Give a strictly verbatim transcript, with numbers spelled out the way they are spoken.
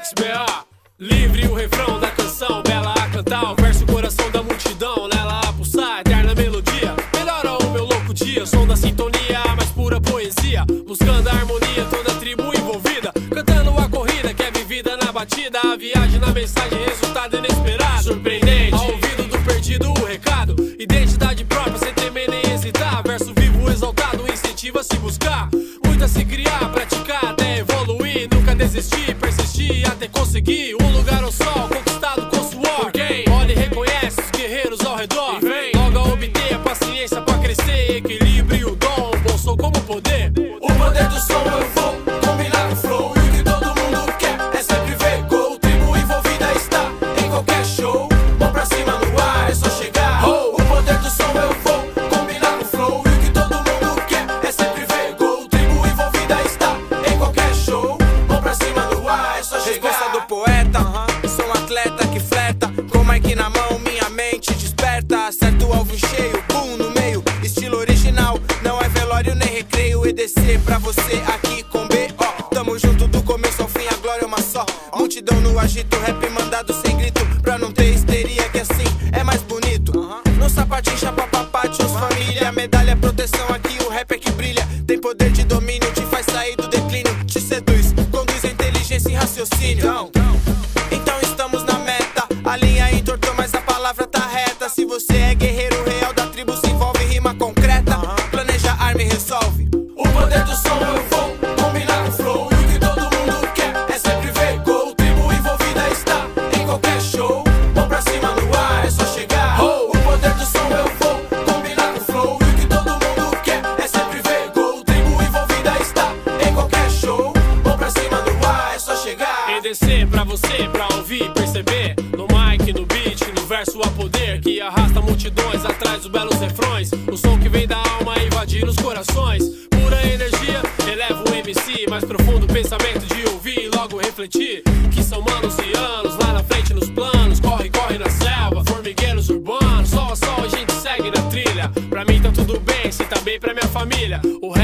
X B A. Livre o refrão da canção, bela a cantar, o verso coração da multidão, nela a pulsar, eterna melodia. Melhora o meu louco dia, som da sintonia, mais pura poesia, buscando a harmonia, toda a tribo envolvida, cantando a corrida que é vivida na batida, a viagem na mensagem, resultado inesperado, surpreendente, ao ouvido do perdido o recado, identidade própria, sem temer nem hesitar, verso vivo exaltado, incentiva a se buscar, muito a se criar, praticar até evoluir, nunca desistir, persistir até conseguir um lugar ao sol, conquistado com suor. Quem olha e reconhece os guerreiros ao redor, e vem logo a obter a paciência pra crescer, equilíbrio, o dom, bom som como poder. O poder do som eu vou combinar com o flow, e o que todo mundo quer é sempre ver gol. Tribo envolvida está em qualquer show, mão pra cima no ar, é só chegar. Oh. O poder do som eu vou combinar com o flow, e o que todo mundo quer é sempre ver gol. Tribo envolvida está em qualquer show, mão pra cima no ar, é só chegar. Resposta do poeta, uh-huh. Sou um atleta que flerta, com mic na mão minha mente desperta. Acerto o alvo cheio, boom no meio, estilo original, não é velório nem recreio. E descer pra você aqui com B O. Tamo junto do começo ao fim, a glória é uma só. Multidão no agito, rap mandado sem grito, pra não ter histeria que assim é mais bonito. No sapatinho, chapa papatios, família, medalha, proteção, aqui o rap é que brilha. Tem poder de domínio, te faz sair do declínio, te seduz, conduz a inteligência e raciocínio. Então estamos na meta, a linha entortou, mas a palavra tá reta. Se você é guerreiro real da tribo, se envolve, rima concreta, planeja, arma e resolve. O poder do som eu vou combinar com o flow, e o que todo mundo quer é sempre ver gol. Tribo envolvida está em qualquer show, mão pra cima no ar, é só chegar. Oh. O poder do som eu vou combinar com o flow, e o que todo mundo quer é sempre ver gol. Tribo envolvida está em qualquer show, mão pra cima no ar, é só chegar. E descer pra você, pra ouvir, perceber, no mic, no beat, no verso a poder, que arrasta multidões atrás dos belos refrões, o som que vem da alma invadir os corações, pura energia, eleva o M C, mais profundo pensamento de ouvir e logo refletir, que são manos e anos, lá na frente nos planos, corre, corre na selva, formigueiros urbanos, sol a sol a gente segue na trilha, pra mim tá tudo bem, se tá bem pra minha família, o